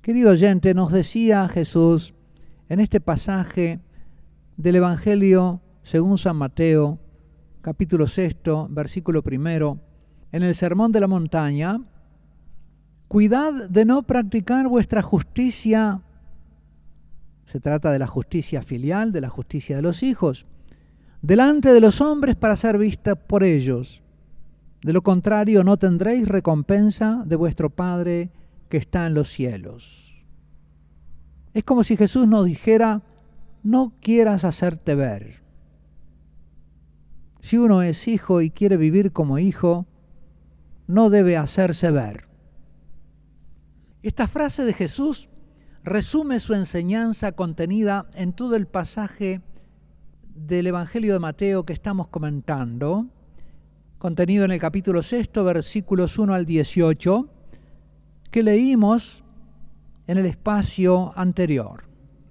Querido oyente, nos decía Jesús en este pasaje del Evangelio según San Mateo, capítulo 6, versículo 1, en el Sermón de la Montaña: cuidad de no practicar vuestra justicia. Se trata de la justicia filial, de la justicia de los hijos, delante de los hombres para ser vista por ellos. De lo contrario, no tendréis recompensa de vuestro Padre que está en los cielos. Es como si Jesús nos dijera: no quieras hacerte ver. Si uno es hijo y quiere vivir como hijo, no debe hacerse ver. Esta frase de Jesús resume su enseñanza contenida en todo el pasaje del Evangelio de Mateo que estamos comentando, contenido en el capítulo 6, versículos 1 al 18, que leímos en el espacio anterior.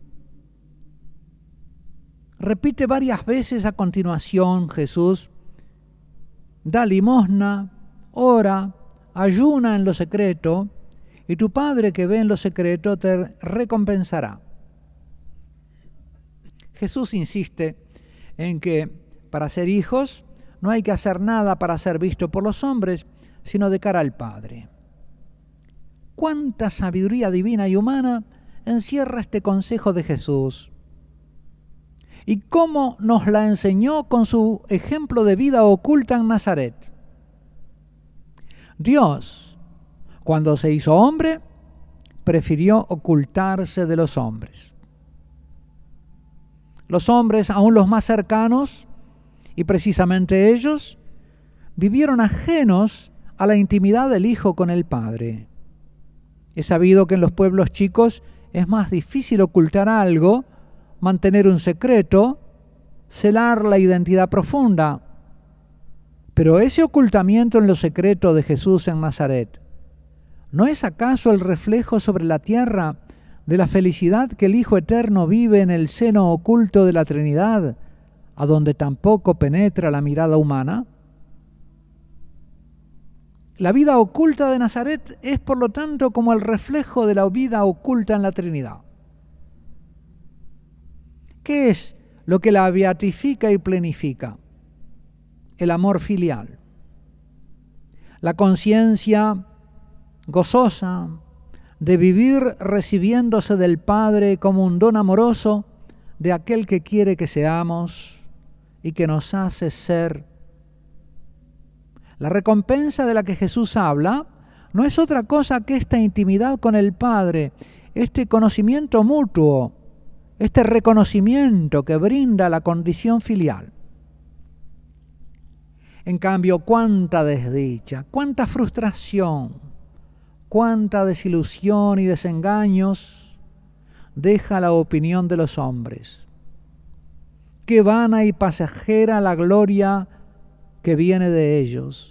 Repite varias veces a continuación Jesús: da limosna, ora, ayuna en lo secreto, y tu Padre que ve en lo secreto te recompensará. Jesús insiste en que para ser hijos no hay que hacer nada para ser visto por los hombres, sino de cara al Padre. ¿Cuánta sabiduría divina y humana encierra este consejo de Jesús? ¿Y cómo nos la enseñó con su ejemplo de vida oculta en Nazaret? Dios, cuando se hizo hombre, prefirió ocultarse de los hombres. Los hombres, aún los más cercanos, y precisamente ellos, vivieron ajenos a la intimidad del Hijo con el Padre. Es sabido que en los pueblos chicos es más difícil ocultar algo, mantener un secreto, celar la identidad profunda. Pero ese ocultamiento en lo secreto de Jesús en Nazaret, ¿no es acaso el reflejo sobre la tierra de la felicidad que el Hijo Eterno vive en el seno oculto de la Trinidad, a donde tampoco penetra la mirada humana? La vida oculta de Nazaret es, por lo tanto, como el reflejo de la vida oculta en la Trinidad. ¿Qué es lo que la beatifica y plenifica? El amor filial. La conciencia gozosa de vivir recibiéndose del Padre como un don amoroso de aquel que quiere que seamos y que nos hace ser. La recompensa de la que Jesús habla no es otra cosa que esta intimidad con el Padre, este conocimiento mutuo, este reconocimiento que brinda la condición filial. En cambio, cuánta desdicha, cuánta frustración, cuánta desilusión y desengaños deja la opinión de los hombres. Qué vana y pasajera la gloria que viene de ellos.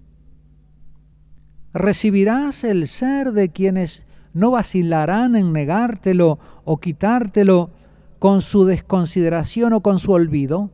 Recibirás el ser de quienes no vacilarán en negártelo o quitártelo con su desconsideración o con su olvido.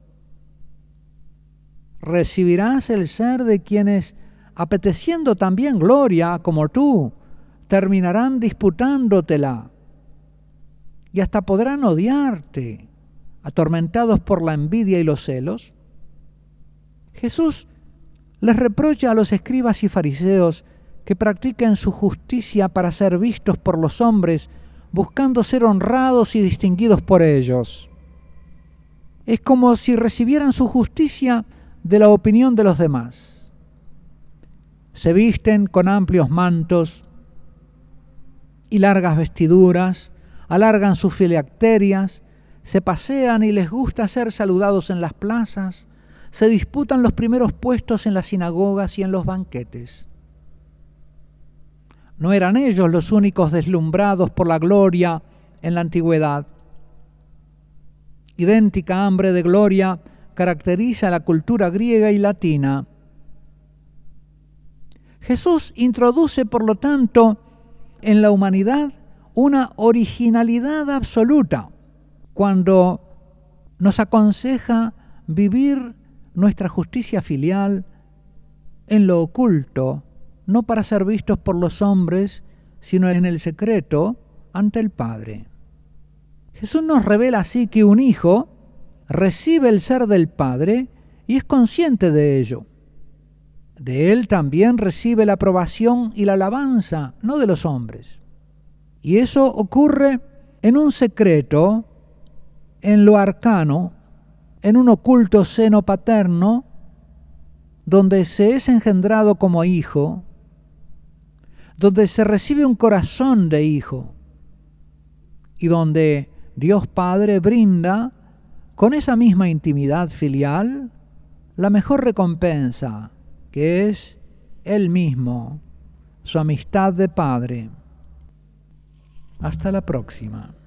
Recibirás el ser de quienes, apeteciendo también gloria como tú, terminarán disputándotela y hasta podrán odiarte, atormentados por la envidia y los celos. Jesús les reprocha a los escribas y fariseos que practiquen su justicia para ser vistos por los hombres, buscando ser honrados y distinguidos por ellos. Es como si recibieran su justicia de la opinión de los demás. Se visten con amplios mantos y largas vestiduras, alargan sus filacterias, se pasean y les gusta ser saludados en las plazas, se disputan los primeros puestos en las sinagogas y en los banquetes. No eran ellos los únicos deslumbrados por la gloria en la antigüedad. Idéntica hambre de gloria caracteriza la cultura griega y latina. Jesús introduce, por lo tanto, en la humanidad una originalidad absoluta cuando nos aconseja vivir nuestra justicia filial en lo oculto, no para ser vistos por los hombres, sino en el secreto ante el Padre. Jesús nos revela así que un hijo recibe el ser del Padre y es consciente de ello. De él también recibe la aprobación y la alabanza, no de los hombres. Y eso ocurre en un secreto, en lo arcano, en un oculto seno paterno, donde se es engendrado como hijo, donde se recibe un corazón de hijo y donde Dios Padre brinda con esa misma intimidad filial la mejor recompensa, que es Él mismo, su amistad de Padre. Hasta la próxima.